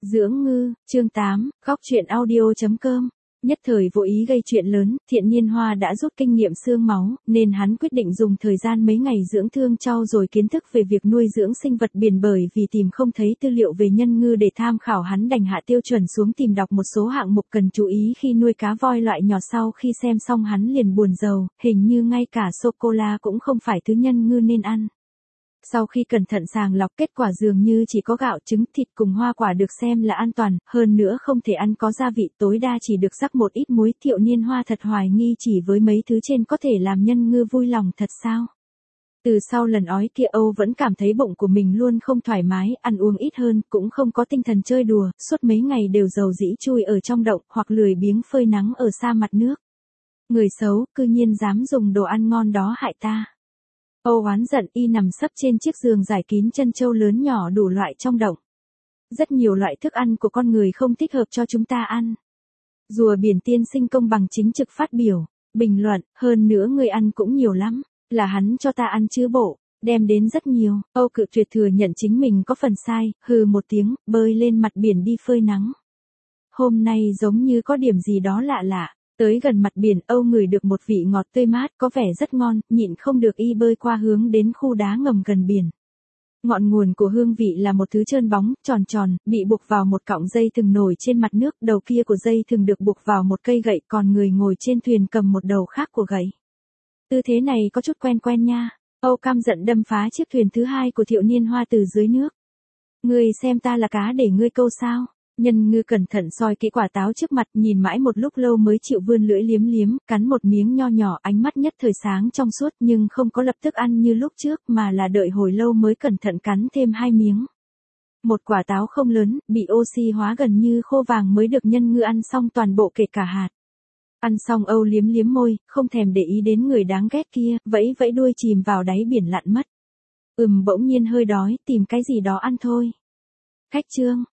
Dưỡng ngư, chương 8, góc truyện audio.com. Nhất thời vô ý gây chuyện lớn, Thiện Niên Hoa đã rút kinh nghiệm xương máu, nên hắn quyết định dùng thời gian mấy ngày dưỡng thương trau dồi kiến thức về việc nuôi dưỡng sinh vật biển, bởi vì tìm không thấy tư liệu về nhân ngư để tham khảo, hắn đành hạ tiêu chuẩn xuống tìm đọc một số hạng mục cần chú ý khi nuôi cá voi loại nhỏ. Sau khi xem xong hắn liền buồn rầu, hình như ngay cả sô-cô-la cũng không phải thứ nhân ngư nên ăn. Sau khi cẩn thận sàng lọc, kết quả dường như chỉ có gạo, trứng, thịt cùng hoa quả được xem là an toàn, hơn nữa không thể ăn có gia vị, tối đa chỉ được rắc một ít muối. Thiệu Niên Hoa thật hoài nghi chỉ với mấy thứ trên có thể làm nhân ngư vui lòng thật sao? Từ sau lần ói kia Âu vẫn cảm thấy bụng của mình luôn không thoải mái, ăn uống ít hơn, cũng không có tinh thần chơi đùa, suốt mấy ngày đều rầu rĩ chui ở trong động, hoặc lười biếng phơi nắng ở xa mặt nước. Người xấu, cư nhiên dám dùng đồ ăn ngon đó hại ta. Âu oán giận, y nằm sấp trên chiếc giường rải kín trân châu lớn nhỏ đủ loại trong động. Rất nhiều loại thức ăn của con người không thích hợp cho chúng ta ăn. Rùa biển tiên sinh công bằng chính trực phát biểu, bình luận, hơn nữa người ăn cũng nhiều lắm, là hắn cho ta ăn chứ bộ, đem đến rất nhiều. Âu cự tuyệt thừa nhận chính mình có phần sai, hừ một tiếng, bơi lên mặt biển đi phơi nắng. Hôm nay giống như có điểm gì đó lạ lạ. Tới gần mặt biển, Âu ngửi được một vị ngọt tươi mát, có vẻ rất ngon, nhịn không được y bơi qua hướng đến khu đá ngầm gần biển. Ngọn nguồn của hương vị là một thứ trơn bóng, tròn tròn, bị buộc vào một cọng dây thừng nổi trên mặt nước, đầu kia của dây thừng được buộc vào một cây gậy, còn người ngồi trên thuyền cầm một đầu khác của gậy. Tư thế này có chút quen quen nha. Âu căm giận đâm phá chiếc thuyền thứ hai của Thiệu Niên Hoa từ dưới nước. Ngươi xem ta là cá để ngươi câu sao? Nhân ngư cẩn thận soi kỹ quả táo trước mặt, nhìn mãi một lúc lâu mới chịu vươn lưỡi liếm liếm, cắn một miếng nho nhỏ, ánh mắt nhất thời sáng trong suốt, nhưng không có lập tức ăn như lúc trước, mà là đợi hồi lâu mới cẩn thận cắn thêm 2 miếng. Một quả táo không lớn, bị oxy hóa gần như khô vàng mới được nhân ngư ăn xong toàn bộ kể cả hạt. Ăn xong Âu liếm liếm môi, không thèm để ý đến người đáng ghét kia, vẫy vẫy đuôi chìm vào đáy biển lặn mất. Bỗng nhiên hơi đói, tìm cái gì đó ăn thôi. Khách trương.